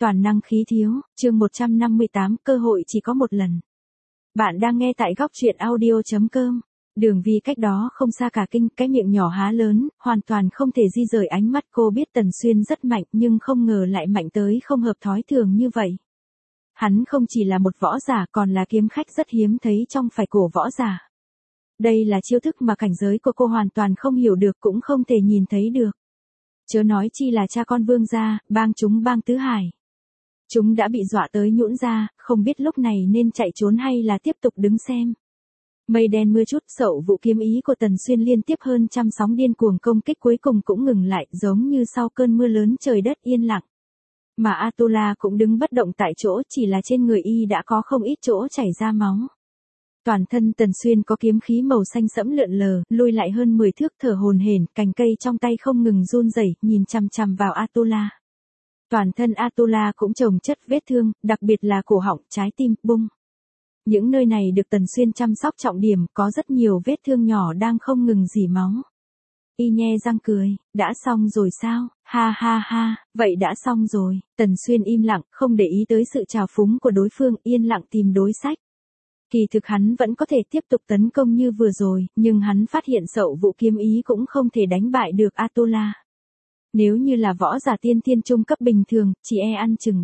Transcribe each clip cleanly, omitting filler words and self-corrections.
Toàn năng khí thiếu, chương 158, cơ hội chỉ có một lần. Bạn đang nghe tại góc truyện audio.com. Đường Vi cách đó không xa cả kinh, cái miệng nhỏ há lớn, hoàn toàn không thể di rời ánh mắt. Cô biết Tần Xuyên rất mạnh nhưng không ngờ lại mạnh tới không hợp thói thường như vậy. Hắn không chỉ là một võ giả còn là kiếm khách rất hiếm thấy trong phải cổ võ giả. Đây là chiêu thức mà cảnh giới của cô hoàn toàn không hiểu được cũng không thể nhìn thấy được. Chớ nói chi là cha con Vương gia, bang Tứ Hải. Chúng đã bị dọa tới nhũn ra, không biết lúc này nên chạy trốn hay là tiếp tục đứng xem. Mây đen mưa chút, Sậu Vũ kiếm ý của Tần Xuyên liên tiếp hơn trăm sóng điên cuồng công kích cuối cùng cũng ngừng lại, giống như sau cơn mưa lớn trời đất yên lặng. Mà Atula cũng đứng bất động tại chỗ, chỉ là trên người y đã có không ít chỗ chảy ra máu. Toàn thân Tần Xuyên có kiếm khí màu xanh sẫm lượn lờ, lui lại hơn 10 thước thở hổn hển, cành cây trong tay không ngừng run rẩy, nhìn chằm chằm vào Atula. Toàn thân Atula cũng chồng chất vết thương, đặc biệt là cổ họng, trái tim, bung. Những nơi này được Tần Xuyên chăm sóc trọng điểm, có rất nhiều vết thương nhỏ đang không ngừng rỉ máu. Y nhe răng cười, đã xong rồi sao, ha ha ha, vậy đã xong rồi. Tần Xuyên im lặng, không để ý tới sự trào phúng của đối phương, yên lặng tìm đối sách. Kỳ thực hắn vẫn có thể tiếp tục tấn công như vừa rồi, nhưng hắn phát hiện Sậu Vũ kiếm ý cũng không thể đánh bại được Atula. Nếu như là võ giả tiên thiên trung cấp bình thường, chỉ ăn chừng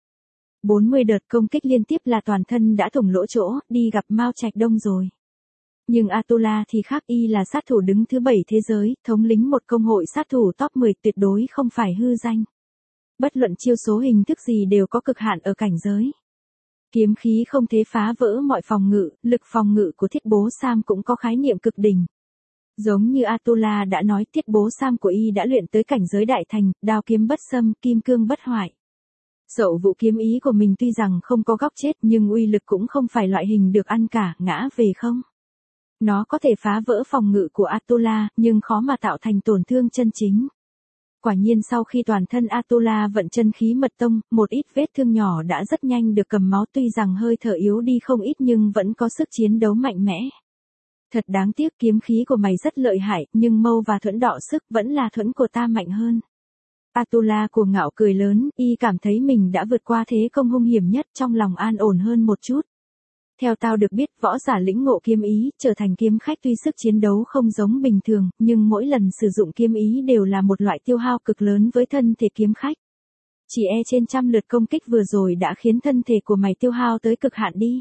40 đợt công kích liên tiếp là toàn thân đã thủng lỗ chỗ, đi gặp Mao Trạch Đông rồi. Nhưng Atula thì khác, y là sát thủ đứng thứ 7 thế giới, thống lĩnh một công hội sát thủ top 10, tuyệt đối không phải hư danh. Bất luận chiêu số hình thức gì đều có cực hạn ở cảnh giới. Kiếm khí không thể phá vỡ mọi phòng ngự, lực phòng ngự của Thiết Bố Sam cũng có khái niệm cực đỉnh. Giống như Atula đã nói, Thiết Bố Sam của y đã luyện tới cảnh giới đại thành, đao kiếm bất xâm, kim cương bất hoại. Sậu Vũ kiếm ý của mình tuy rằng không có góc chết nhưng uy lực cũng không phải loại hình được ăn cả, ngã về không. Nó có thể phá vỡ phòng ngự của Atula, nhưng khó mà tạo thành tổn thương chân chính. Quả nhiên sau khi toàn thân Atula vận chân khí mật tông, một ít vết thương nhỏ đã rất nhanh được cầm máu, tuy rằng hơi thở yếu đi không ít nhưng vẫn có sức chiến đấu mạnh mẽ. Thật đáng tiếc, kiếm khí của mày rất lợi hại, nhưng mâu và thuẫn đọ sức, vẫn là thuẫn của ta mạnh hơn. Atula cuồng ngạo cười lớn, y cảm thấy mình đã vượt qua thế công hung hiểm nhất, trong lòng an ổn hơn một chút. Theo tao được biết, võ giả lĩnh ngộ kiếm ý, trở thành kiếm khách tuy sức chiến đấu không giống bình thường, nhưng mỗi lần sử dụng kiếm ý đều là một loại tiêu hao cực lớn với thân thể kiếm khách. Chỉ trên trăm lượt công kích vừa rồi đã khiến thân thể của mày tiêu hao tới cực hạn đi.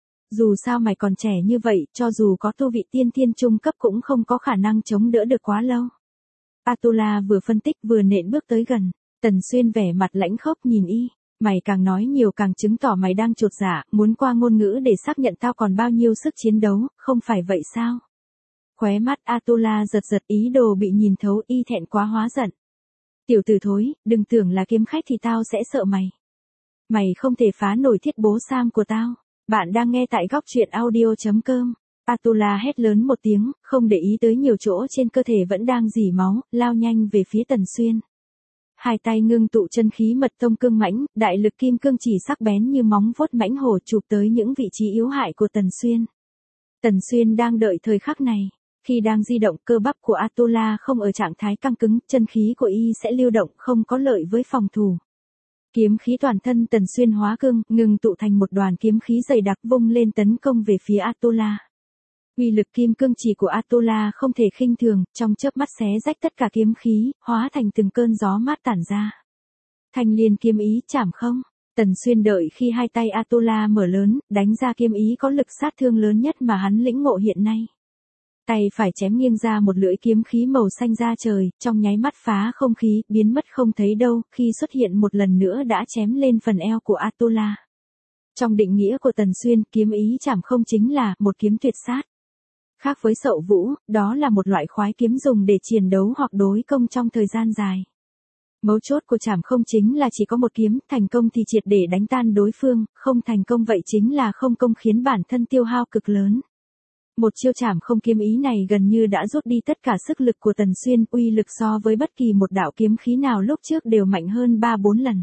Dù sao mày còn trẻ như vậy, cho dù có tu vị tiên thiên trung cấp cũng không có khả năng chống đỡ được quá lâu. Atula vừa phân tích vừa nện bước tới gần. Tần Xuyên vẻ mặt lãnh khốc nhìn y. Mày càng nói nhiều càng chứng tỏ mày đang chột dạ, muốn qua ngôn ngữ để xác nhận tao còn bao nhiêu sức chiến đấu, không phải vậy sao? Khóe mắt Atula giật giật, ý đồ bị nhìn thấu, y thẹn quá hóa giận. Tiểu tử thối, đừng tưởng là kiếm khách thì tao sẽ sợ mày. Mày không thể phá nổi Thiết Bố Sam của tao. Bạn đang nghe tại góc truyện audio.com. Atula hét lớn một tiếng, không để ý tới nhiều chỗ trên cơ thể vẫn đang rỉ máu, lao nhanh về phía Tần Xuyên. Hai tay ngưng tụ chân khí mật tông cương mãnh, đại lực kim cương chỉ sắc bén như móng vuốt mãnh hổ chụp tới những vị trí yếu hại của Tần Xuyên. Tần Xuyên đang đợi thời khắc này. Khi đang di động, cơ bắp của Atula không ở trạng thái căng cứng, chân khí của y sẽ lưu động, không có lợi với phòng thủ. Kiếm khí toàn thân Tần Xuyên hóa cương, ngừng tụ thành một đoàn kiếm khí dày đặc vung lên tấn công về phía Atula. Uy lực kim cương chỉ của Atula không thể khinh thường, trong chớp mắt xé rách tất cả kiếm khí, hóa thành từng cơn gió mát tản ra. Thanh Liên kiếm ý chảm không? Tần Xuyên đợi khi hai tay Atula mở lớn, đánh ra kiếm ý có lực sát thương lớn nhất mà hắn lĩnh ngộ hiện nay. Tay phải chém nghiêng ra một lưỡi kiếm khí màu xanh ra trời, trong nháy mắt phá không khí, biến mất không thấy đâu, khi xuất hiện một lần nữa đã chém lên phần eo của Atula. Trong định nghĩa của Tần Xuyên, kiếm ý chảm không chính là một kiếm tuyệt sát. Khác với Sậu Vũ, đó là một loại khoái kiếm dùng để chiến đấu hoặc đối công trong thời gian dài. Mấu chốt của chảm không chính là chỉ có một kiếm, thành công thì triệt để đánh tan đối phương, không thành công vậy chính là không công, khiến bản thân tiêu hao cực lớn. Một chiêu chảm không kiếm ý này gần như đã rút đi tất cả sức lực của Tần Xuyên, uy lực so với bất kỳ một đạo kiếm khí nào lúc trước đều mạnh hơn 3-4 lần.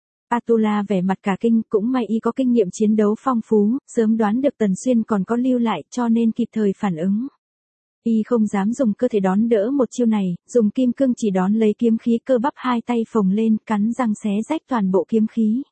Atula vẻ mặt cả kinh, cũng may y có kinh nghiệm chiến đấu phong phú, sớm đoán được Tần Xuyên còn có lưu lại cho nên kịp thời phản ứng. Y không dám dùng cơ thể đón đỡ một chiêu này, dùng kim cương chỉ đón lấy kiếm khí, cơ bắp hai tay phồng lên, cắn răng xé rách toàn bộ kiếm khí.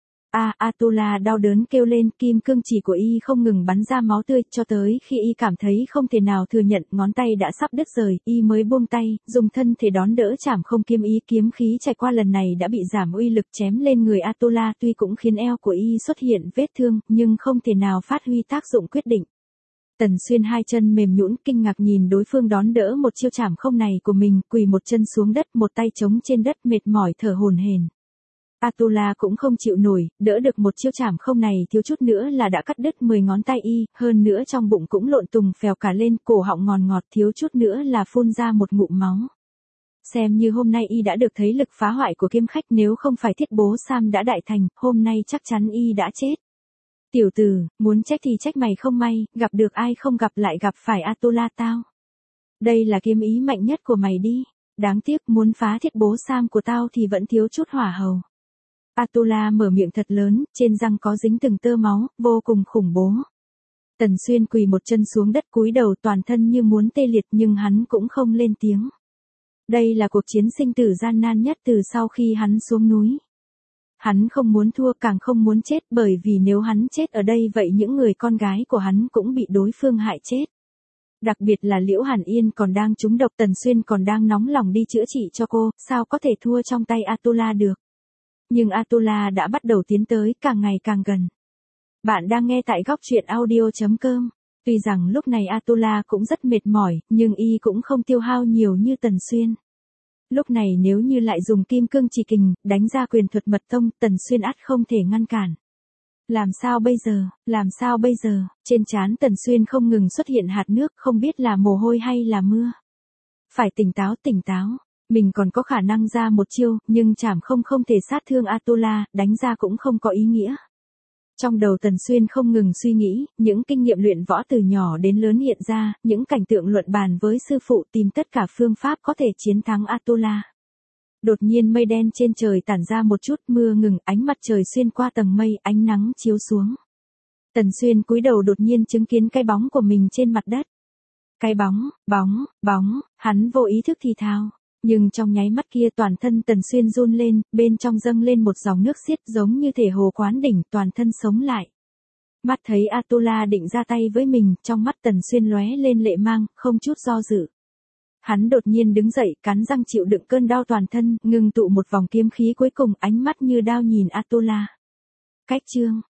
Atula đau đớn kêu lên, kim cương chỉ của Y không ngừng bắn ra máu tươi, cho tới khi Y cảm thấy không thể nào thừa nhận, ngón tay đã sắp đứt rời, Y mới buông tay, dùng thân thể đón đỡ chảm không kiếm ý, kiếm khí trải qua lần này đã bị giảm uy lực, chém lên người Atula, tuy cũng khiến eo của Y xuất hiện vết thương, nhưng không thể nào phát huy tác dụng quyết định. Tần Xuyên hai chân mềm nhũn, kinh ngạc nhìn đối phương đón đỡ một chiêu chảm không này của mình, quỳ một chân xuống đất, một tay chống trên đất, mệt mỏi thở hổn hển. Atula cũng không chịu nổi, đỡ được một chiêu chảm không này, thiếu chút nữa là đã cắt đứt 10 ngón tay Y, hơn nữa trong bụng cũng lộn tùng phèo cả lên, cổ họng ngòn ngọt, thiếu chút nữa là phun ra một ngụm máu. Xem như hôm nay Y đã được thấy lực phá hoại của kiếm khách, nếu không phải Thiết Bố Sam đã đại thành, hôm nay chắc chắn Y đã chết. Tiểu tử, muốn trách thì trách mày không may, gặp được ai không gặp lại gặp phải Atula tao. Đây là kiếm ý mạnh nhất của mày đi. Đáng tiếc muốn phá Thiết Bố Sam của tao thì vẫn thiếu chút hỏa hầu. Atula mở miệng thật lớn, trên răng có dính từng tơ máu, vô cùng khủng bố. Tần Xuyên quỳ một chân xuống đất, cúi đầu, toàn thân như muốn tê liệt, nhưng hắn cũng không lên tiếng. Đây là cuộc chiến sinh tử gian nan nhất từ sau khi hắn xuống núi. Hắn không muốn thua, càng không muốn chết, bởi vì nếu hắn chết ở đây vậy những người con gái của hắn cũng bị đối phương hại chết. Đặc biệt là Liễu Hàn Yên còn đang trúng độc, Tần Xuyên còn đang nóng lòng đi chữa trị cho cô, sao có thể thua trong tay Atula được. Nhưng Atula đã bắt đầu tiến tới, càng ngày càng gần. Bạn đang nghe tại góc truyện audio.com. Tuy rằng lúc này Atula cũng rất mệt mỏi, nhưng Y cũng không tiêu hao nhiều như Tần Xuyên. Lúc này nếu như lại dùng kim cương chỉ kình, đánh ra quyền thuật mật tông, Tần Xuyên ắt không thể ngăn cản. Làm sao bây giờ, làm sao bây giờ, trên trán Tần Xuyên không ngừng xuất hiện hạt nước, không biết là mồ hôi hay là mưa. Phải tỉnh táo, tỉnh táo. Mình còn có khả năng ra một chiêu, nhưng chảm không thể sát thương Atula, đánh ra cũng không có ý nghĩa. Trong đầu Tần Xuyên không ngừng suy nghĩ, những kinh nghiệm luyện võ từ nhỏ đến lớn hiện ra, những cảnh tượng luận bàn với sư phụ, tìm tất cả phương pháp có thể chiến thắng Atula. Đột nhiên mây đen trên trời tản ra một chút, mưa ngừng, ánh mặt trời xuyên qua tầng mây, ánh nắng chiếu xuống. Tần Xuyên cúi đầu đột nhiên chứng kiến cái bóng của mình trên mặt đất. Cái bóng, hắn vô ý thức thì thào. Nhưng trong nháy mắt kia toàn thân Tần Xuyên run lên, bên trong dâng lên một dòng nước xiết giống như thể hồ quán đỉnh, toàn thân sống lại. Mắt thấy Atula định ra tay với mình, trong mắt Tần Xuyên lóe lên lệ mang, không chút do dự. Hắn đột nhiên đứng dậy, cắn răng chịu đựng cơn đau toàn thân, ngưng tụ một vòng kiếm khí cuối cùng, ánh mắt như đao nhìn Atula. Cách chương